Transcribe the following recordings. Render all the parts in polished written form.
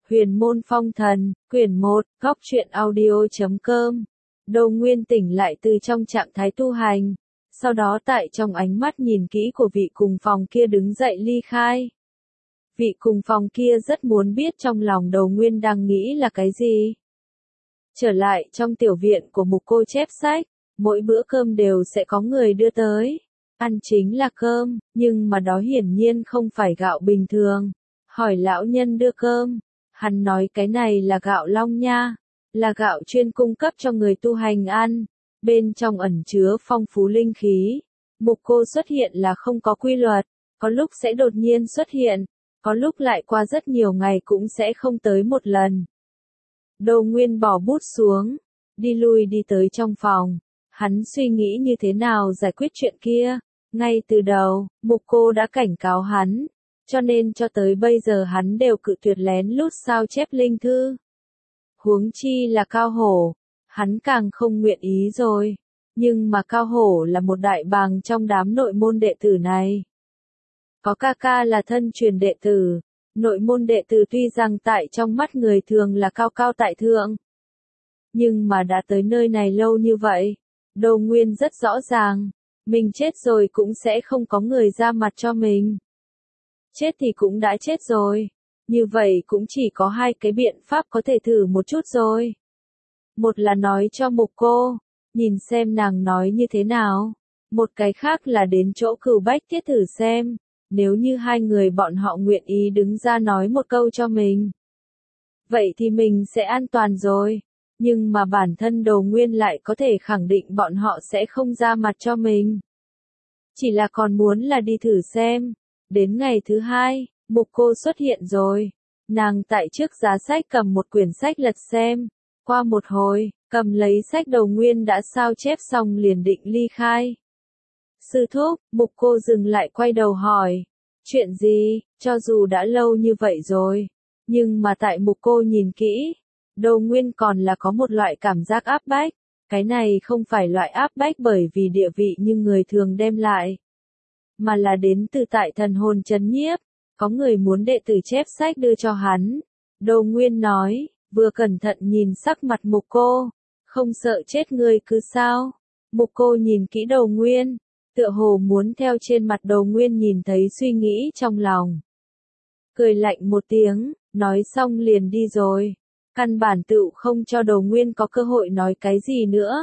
Huyền môn phong thần, quyển 1, góc truyện audio.com. Đầu Nguyên tỉnh lại từ trong trạng thái tu hành. Sau đó tại trong ánh mắt nhìn kỹ của vị cùng phòng kia đứng dậy ly khai. Vị cùng phòng kia rất muốn biết trong lòng Đầu Nguyên đang nghĩ là cái gì. Trở lại trong tiểu viện của mục cô chép sách, mỗi bữa cơm đều sẽ có người đưa tới. Ăn chính là cơm, nhưng mà đó hiển nhiên không phải gạo bình thường. Hỏi lão nhân đưa cơm, hắn nói cái này là gạo long nha, là gạo chuyên cung cấp cho người tu hành ăn, bên trong ẩn chứa phong phú linh khí. Mục cô xuất hiện là không có quy luật, có lúc sẽ đột nhiên xuất hiện, có lúc lại qua rất nhiều ngày cũng sẽ không tới một lần. Đầu Nguyên bỏ bút xuống, đi lui đi tới trong phòng, hắn suy nghĩ như thế nào giải quyết chuyện kia. Ngay từ đầu, mục cô đã cảnh cáo hắn, cho nên cho tới bây giờ hắn đều cự tuyệt lén lút sao chép linh thư. Huống chi là Cao Hổ, hắn càng không nguyện ý rồi. Nhưng mà Cao Hổ là một đại bàng trong đám nội môn đệ tử này. Có ca ca là thân truyền đệ tử, nội môn đệ tử tuy rằng tại trong mắt người thường là cao cao tại thượng. Nhưng mà đã tới nơi này lâu như vậy, Đầu Nguyên rất rõ ràng, mình chết rồi cũng sẽ không có người ra mặt cho mình. Chết thì cũng đã chết rồi, như vậy cũng chỉ có hai cái biện pháp có thể thử một chút rồi. Một là nói cho mục cô, nhìn xem nàng nói như thế nào. Một cái khác là đến chỗ Cửu Bách Tiết thử xem, nếu như hai người bọn họ nguyện ý đứng ra nói một câu cho mình. Vậy thì mình sẽ an toàn rồi, nhưng mà bản thân Đầu Nguyên lại có thể khẳng định bọn họ sẽ không ra mặt cho mình. Chỉ là còn muốn là đi thử xem. Đến ngày thứ hai, mục cô xuất hiện rồi. Nàng tại trước giá sách cầm một quyển sách lật xem. Qua một hồi, cầm lấy sách Đầu Nguyên đã sao chép xong liền định ly khai. Sư thúc, mục cô dừng lại quay đầu hỏi. Chuyện gì, cho dù đã lâu như vậy rồi. Nhưng mà tại mục cô nhìn kỹ, Đầu Nguyên còn là có một loại cảm giác áp bách. Cái này không phải loại áp bách bởi vì địa vị như người thường đem lại, mà là đến từ tại thần hồn chấn nhiếp. Có người muốn đệ tử chép sách đưa cho hắn. Đầu Nguyên nói, vừa cẩn thận nhìn sắc mặt mục cô, không sợ chết người cứ sao. Mục cô nhìn kỹ Đầu Nguyên, tựa hồ muốn theo trên mặt Đầu Nguyên nhìn thấy suy nghĩ trong lòng. Cười lạnh một tiếng, nói xong liền đi rồi. Căn bản tựu không cho Đầu Nguyên có cơ hội nói cái gì nữa.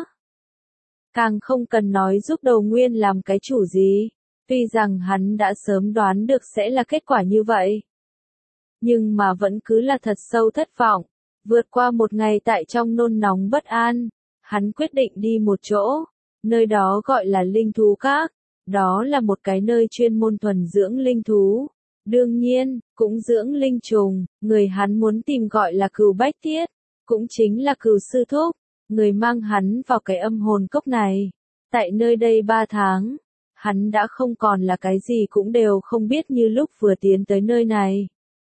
Càng không cần nói giúp Đầu Nguyên làm cái chủ gì. Tuy rằng hắn đã sớm đoán được sẽ là kết quả như vậy, nhưng mà vẫn cứ là thật sâu thất vọng. Vượt qua một ngày tại trong nôn nóng bất an, hắn quyết định đi một chỗ, nơi đó gọi là Linh Thú Các. Đó là một cái nơi chuyên môn thuần dưỡng linh thú. Đương nhiên, cũng dưỡng linh trùng. Người hắn muốn tìm gọi là Cửu Bách Tiết, cũng chính là Cửu sư thúc, người mang hắn vào cái âm hồn cốc này. Tại nơi đây 3 tháng. Hắn đã không còn là cái gì cũng đều không biết như lúc vừa tiến tới nơi này.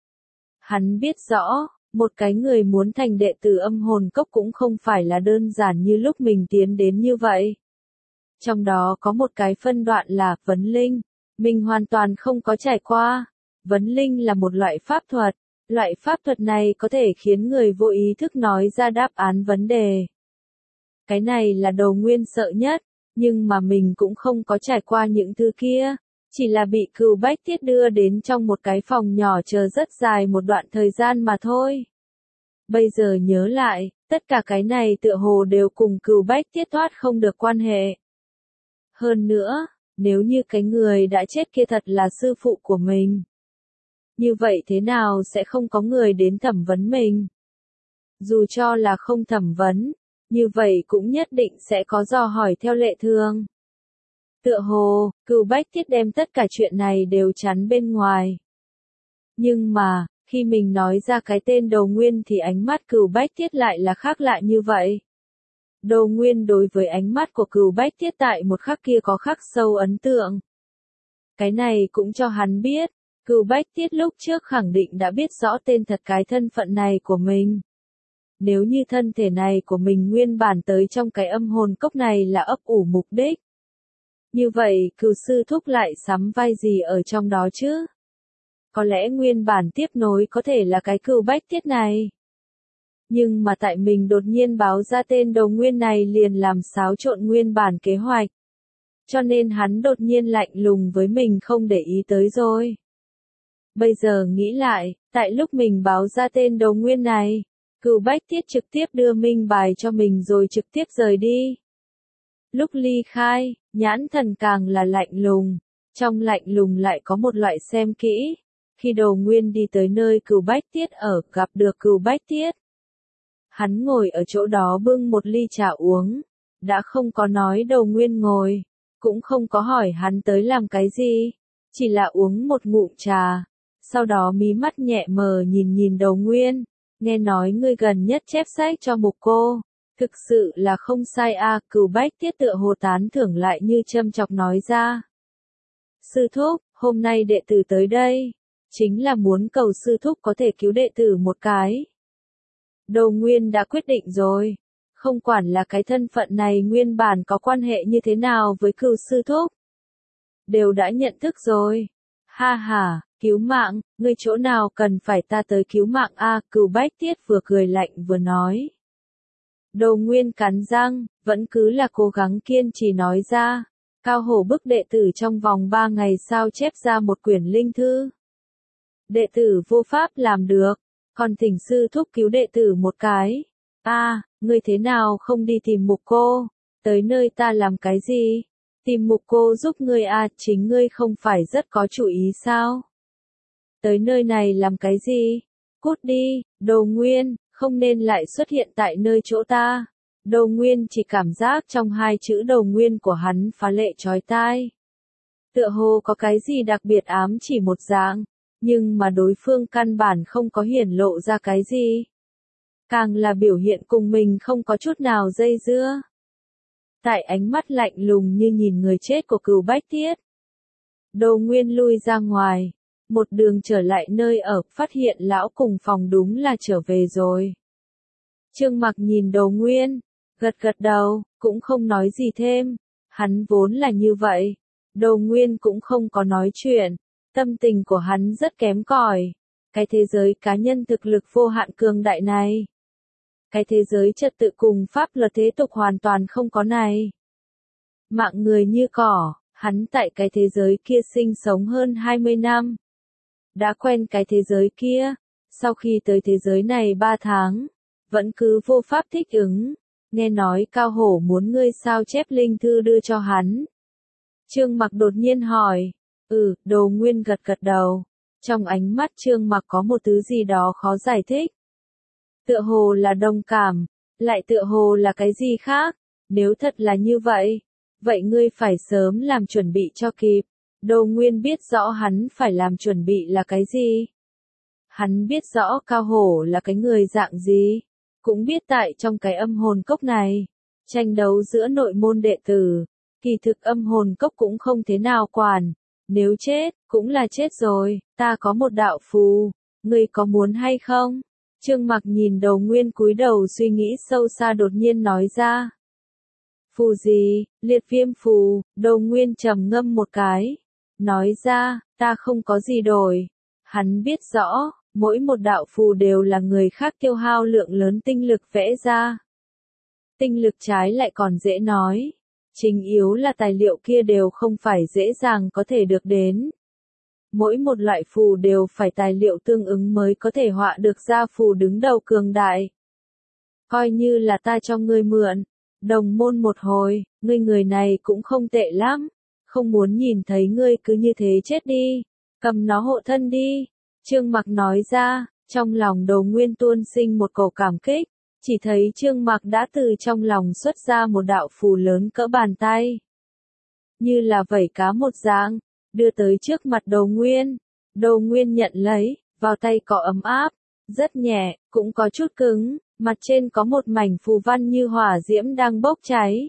Hắn biết rõ, một cái người muốn thành đệ tử âm hồn cốc cũng không phải là đơn giản như lúc mình tiến đến như vậy. Trong đó có một cái phân đoạn là vấn linh, mình hoàn toàn không có trải qua. Vấn linh là một loại pháp thuật, loại pháp thuật này có thể khiến người vô ý thức nói ra đáp án vấn đề. Cái này là Đầu Nguyên sợ nhất. Nhưng mà mình cũng không có trải qua những thứ kia, chỉ là bị Cửu Bách Tiết đưa đến trong một cái phòng nhỏ chờ rất dài một đoạn thời gian mà thôi. Bây giờ nhớ lại, tất cả cái này tựa hồ đều cùng Cửu Bách Tiết thoát không được quan hệ. Hơn nữa, nếu như cái người đã chết kia thật là sư phụ của mình, như vậy thế nào sẽ không có người đến thẩm vấn mình? Dù cho là không thẩm vấn, như vậy cũng nhất định sẽ có dò hỏi theo lệ thường. Tựa hồ, Cửu Bách Tiết đem tất cả chuyện này đều chắn bên ngoài. Nhưng mà, khi mình nói ra cái tên Đầu Nguyên thì ánh mắt Cửu Bách Tiết lại là khác lạ như vậy. Đầu Nguyên đối với ánh mắt của Cửu Bách Tiết tại một khắc kia có khắc sâu ấn tượng. Cái này cũng cho hắn biết, Cửu Bách Tiết lúc trước khẳng định đã biết rõ tên thật cái thân phận này của mình. Nếu như thân thể này của mình nguyên bản tới trong cái âm hồn cốc này là ấp ủ mục đích, như vậy Cửu sư thúc lại sắm vai gì ở trong đó chứ? có lẽ nguyên bản tiếp nối có thể là cái Cửu Bách Tiết này. Nhưng mà tại mình đột nhiên báo ra tên Đầu Nguyên này liền làm xáo trộn nguyên bản kế hoạch. Cho nên hắn đột nhiên lạnh lùng với mình không để ý tới rồi. Bây giờ nghĩ lại, tại lúc mình báo ra tên Đầu Nguyên này, Cửu Bách Tiết trực tiếp đưa minh bài cho mình rồi trực tiếp rời đi. Lúc ly khai, nhãn thần càng là lạnh lùng, trong lạnh lùng lại có một loại xem kỹ. Khi Đầu Nguyên đi tới nơi Cửu Bách Tiết ở, gặp được Cửu Bách Tiết. Hắn ngồi ở chỗ đó bưng một ly trà uống, đã không có nói Đầu Nguyên ngồi, cũng không có hỏi hắn tới làm cái gì, chỉ là uống một ngụm trà, sau đó mí mắt nhẹ mờ nhìn Đầu Nguyên, nghe nói ngươi gần nhất chép sách cho Mục Cô, thực sự là không sai a. Cửu Bách Tiết tựa hồ tán thưởng lại như châm chọc nói ra. Sư thúc, hôm nay đệ tử tới đây, chính là muốn cầu sư thúc có thể cứu đệ tử một cái. Đầu Nguyên đã quyết định rồi, không quản là cái thân phận này nguyên bản có quan hệ như thế nào với Cửu sư thúc. Đều đã nhận thức rồi. Ha ha, cứu mạng, ngươi chỗ nào cần phải ta tới cứu mạng a? Cửu Bách Tiết vừa cười lạnh vừa nói. Đầu Nguyên cắn răng, vẫn cứ là cố gắng kiên trì nói ra. Cao hổ bức đệ tử trong vòng 3 ngày sao chép ra một quyển linh thư. Đệ tử vô pháp làm được, còn thỉnh sư thúc cứu đệ tử một cái. Ngươi thế nào không đi tìm Mục Cô, tới nơi ta làm cái gì? Tìm Mục Cô giúp ngươi chính ngươi không phải rất có chủ ý sao? Tới nơi này làm cái gì? Cút đi, Đầu Nguyên, không nên lại xuất hiện tại nơi chỗ ta. Đầu Nguyên chỉ cảm giác trong hai chữ Đầu Nguyên của hắn phá lệ chói tai. Tựa hồ có cái gì đặc biệt ám chỉ một dạng, nhưng mà đối phương căn bản không có hiển lộ ra cái gì. Càng là biểu hiện cùng mình không có chút nào dây dưa. Tại ánh mắt lạnh lùng như nhìn người chết của Cửu Bách Tiết. Đầu Nguyên lui ra ngoài, một đường trở lại nơi ở, phát hiện lão cùng phòng đúng là trở về rồi. Trương Mặc nhìn Đầu Nguyên, gật gật đầu, cũng không nói gì thêm, hắn vốn là như vậy. Đầu Nguyên cũng không có nói chuyện, tâm tình của hắn rất kém cỏi. Cái thế giới cá nhân thực lực vô hạn cường đại này. Cái thế giới trật tự cùng pháp luật thế tục hoàn toàn không có này. Mạng người như cỏ, hắn tại cái thế giới kia sinh sống hơn 20 năm. Đã quen cái thế giới kia, sau khi tới thế giới này 3 tháng, vẫn cứ vô pháp thích ứng. Nghe nói Cao Hổ muốn ngươi sao chép linh thư đưa cho hắn. Trương Mặc đột nhiên hỏi. Đầu Nguyên gật gật đầu. Trong ánh mắt Trương Mặc có một thứ gì đó khó giải thích. Tựa hồ là đồng cảm, lại tựa hồ là cái gì khác. Nếu thật là như vậy, vậy ngươi phải sớm làm chuẩn bị cho kịp. Đầu Nguyên biết rõ hắn phải làm chuẩn bị là cái gì. Hắn biết rõ Cao Hổ là cái người dạng gì. Cũng biết tại trong cái âm hồn cốc này, tranh đấu giữa nội môn đệ tử, kỳ thực âm hồn cốc cũng không thế nào quản. Nếu chết, cũng là chết rồi, ta có một đạo phù, ngươi có muốn hay không? Trương Mặc nhìn Đầu Nguyên cúi đầu suy nghĩ sâu xa đột nhiên nói ra. Phù gì? Liệt viêm phù. Đầu Nguyên trầm ngâm một cái, nói ra, ta không có gì đổi. Hắn biết rõ, mỗi một đạo phù đều là người khác tiêu hao lượng lớn tinh lực vẽ ra. Tinh lực trái lại còn dễ nói. Chính yếu là tài liệu kia đều không phải dễ dàng có thể được đến. Mỗi một loại phù đều phải tài liệu tương ứng mới có thể họa được ra phù đứng đầu cường đại. Coi như là ta cho ngươi mượn, đồng môn một hồi, ngươi người này cũng không tệ lắm. Không muốn nhìn thấy ngươi cứ như thế chết đi, cầm nó hộ thân đi. Trương Mặc nói ra, trong lòng Đầu Nguyên tuôn sinh một cổ cảm kích. Chỉ thấy Trương Mặc đã từ trong lòng xuất ra một đạo phù lớn cỡ bàn tay. Như là vẩy cá một dạng, đưa tới trước mặt Đầu Nguyên. Đầu Nguyên nhận lấy, vào tay có ấm áp, rất nhẹ, cũng có chút cứng, mặt trên có một mảnh phù văn như hỏa diễm đang bốc cháy.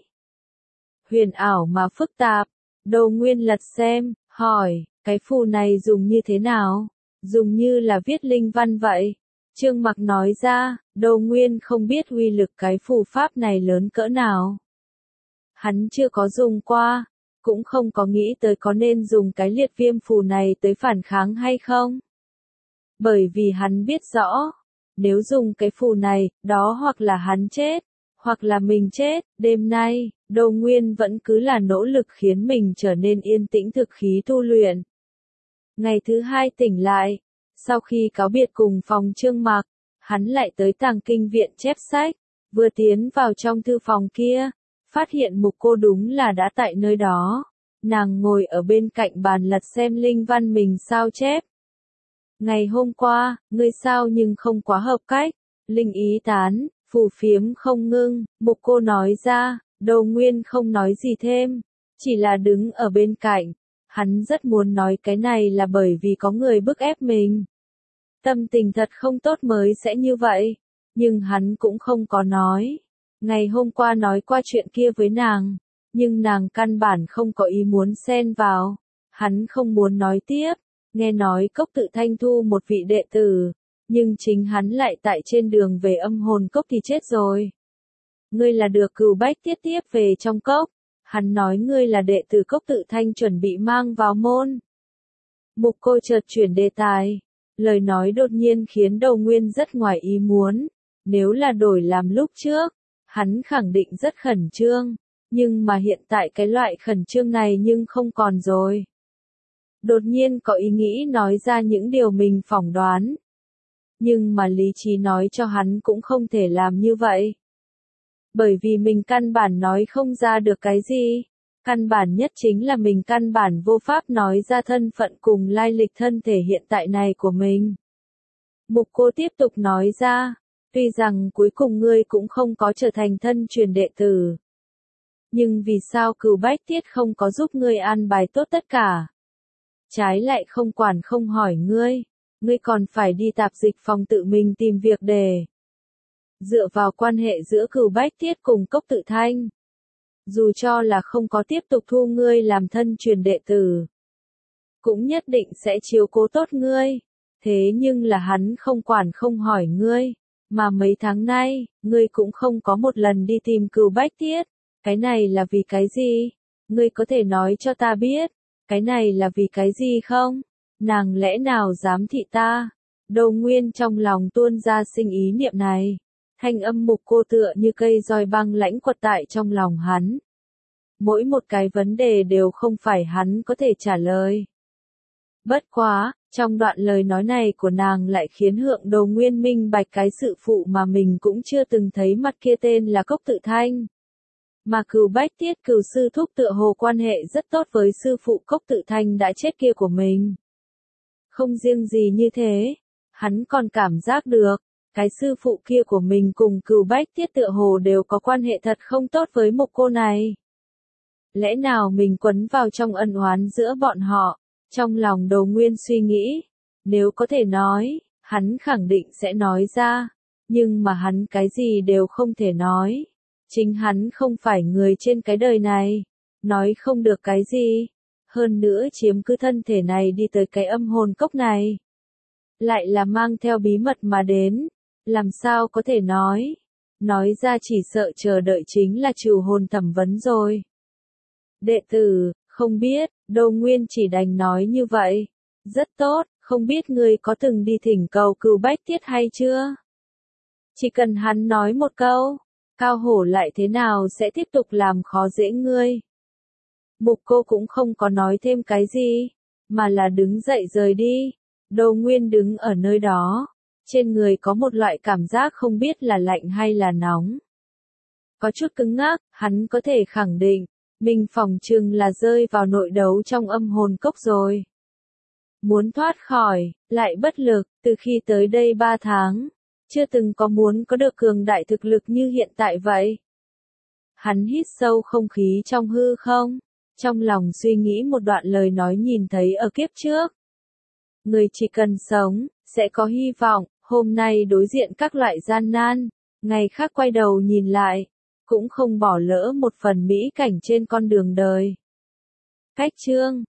Huyền ảo mà phức tạp, Đầu Nguyên lật xem, hỏi, cái phù này dùng như thế nào? Dùng như là viết linh văn vậy. Trương Mặc nói ra, Đầu Nguyên không biết uy lực cái phù pháp này lớn cỡ nào. Hắn chưa có dùng qua, cũng không có nghĩ tới có nên dùng cái liệt viêm phù này tới phản kháng hay không. Bởi vì hắn biết rõ, nếu dùng cái phù này, đó hoặc là hắn chết, hoặc là mình chết. Đêm nay, Đô Nguyên vẫn cứ là nỗ lực khiến mình trở nên yên tĩnh thực khí tu luyện. Ngày thứ hai tỉnh lại, sau khi cáo biệt cùng phòng Trương Mạc, hắn lại tới Tàng Kinh viện chép sách, vừa tiến vào trong thư phòng kia, phát hiện Mục Cô đúng là đã tại nơi đó. Nàng ngồi ở bên cạnh bàn lật xem linh văn mình sao chép. Ngày hôm qua, ngươi sao nhưng không quá hợp cách, linh ý tán, phù phiếm không ngưng. Mục Cô nói ra. Đô Nguyên không nói gì thêm, chỉ là đứng ở bên cạnh. Hắn rất muốn nói cái này là bởi vì có người bức ép mình. Tâm tình thật không tốt mới sẽ như vậy, nhưng hắn cũng không có nói. Ngày hôm qua nói qua chuyện kia với nàng, nhưng nàng căn bản không có ý muốn xen vào. Hắn không muốn nói tiếp, nghe nói Cốc Tự Thanh thu một vị đệ tử, nhưng chính hắn lại tại trên đường về Âm Hồn Cốc thì chết rồi. Ngươi là được Cửu Bách Tiết tiếp về trong cốc, hắn nói ngươi là đệ tử Cốc Tự Thanh chuẩn bị mang vào môn. Mục Cô chợt chuyển đề tài, lời nói đột nhiên khiến Đô Nguyên rất ngoài ý muốn. Nếu là đổi làm lúc trước, hắn khẳng định rất khẩn trương, nhưng mà hiện tại cái loại khẩn trương này nhưng không còn rồi. Đột nhiên có ý nghĩ nói ra những điều mình phỏng đoán, nhưng mà lý trí nói cho hắn cũng không thể làm như vậy. Bởi vì mình căn bản nói không ra được cái gì. Căn bản nhất chính là mình căn bản vô pháp nói ra thân phận cùng lai lịch thân thể hiện tại này của mình. Mục Cô tiếp tục nói ra, tuy rằng cuối cùng ngươi cũng không có trở thành thân truyền đệ tử. Nhưng vì sao Cửu Bách Tiết không có giúp ngươi an bài tốt tất cả? Trái lại không quản không hỏi ngươi còn phải đi tạp dịch phòng tự mình tìm việc để. Dựa vào quan hệ giữa Cửu Bách Tiết cùng Cốc Tự Thanh, dù cho là không có tiếp tục thu ngươi làm thân truyền đệ tử, cũng nhất định sẽ chiếu cố tốt ngươi. Thế nhưng là hắn không quản không hỏi ngươi, mà mấy tháng nay, ngươi cũng không có một lần đi tìm Cửu Bách Tiết. Cái này là vì cái gì? Ngươi có thể nói cho ta biết, cái này là vì cái gì không? Nàng lẽ nào dám thị ta? Đô Nguyên trong lòng tuôn ra sinh ý niệm này. Thanh âm Mục Cô tựa như cây roi băng lãnh quật tại trong lòng hắn. Mỗi một cái vấn đề đều không phải hắn có thể trả lời. Bất quá, trong đoạn lời nói này của nàng lại khiến Hượng Đồ Nguyên minh bạch cái sự phụ mà mình cũng chưa từng thấy mặt kia tên là Cốc Tự Thanh. Mà Cửu Bách Tiết Cửu sư thúc tựa hồ quan hệ rất tốt với sư phụ Cốc Tự Thanh đã chết kia của mình. Không riêng gì như thế, hắn còn cảm giác được, cái sư phụ kia của mình cùng Cửu Bách Tiết tựa hồ đều có quan hệ thật không tốt với Mục Cô này. Lẽ nào mình quấn vào trong ân oán giữa bọn họ? Trong lòng Đồ Nguyên suy nghĩ, nếu có thể nói, hắn khẳng định sẽ nói ra, nhưng mà hắn cái gì đều không thể nói. Chính hắn không phải người trên cái đời này, nói không được cái gì. Hơn nữa chiếm cứ thân thể này đi tới cái Âm Hồn Cốc này, lại là mang theo bí mật mà đến, làm sao có thể nói. Nói ra chỉ sợ chờ đợi chính là trừ hồn thẩm vấn rồi. Đệ tử, không biết, Đô Nguyên chỉ đành nói như vậy. Rất tốt, không biết ngươi có từng đi thỉnh cầu Cửu Bách Tiết hay chưa? Chỉ cần hắn nói một câu, Cao Hổ lại thế nào sẽ tiếp tục làm khó dễ ngươi. Mục Cô cũng không có nói thêm cái gì, mà là đứng dậy rời đi. Đô Nguyên đứng ở nơi đó, trên người có một loại cảm giác không biết là lạnh hay là nóng. Có chút cứng ngắc, hắn có thể khẳng định, mình phỏng chừng là rơi vào nội đấu trong Âm Hồn Cốc rồi. Muốn thoát khỏi, lại bất lực, từ khi tới đây 3 tháng, chưa từng có muốn có được cường đại thực lực như hiện tại vậy. Hắn hít sâu không khí trong hư không, trong lòng suy nghĩ một đoạn lời nói nhìn thấy ở kiếp trước. Người chỉ cần sống, sẽ có hy vọng, hôm nay đối diện các loại gian nan, ngày khác quay đầu nhìn lại, cũng không bỏ lỡ một phần mỹ cảnh trên con đường đời. Cách chương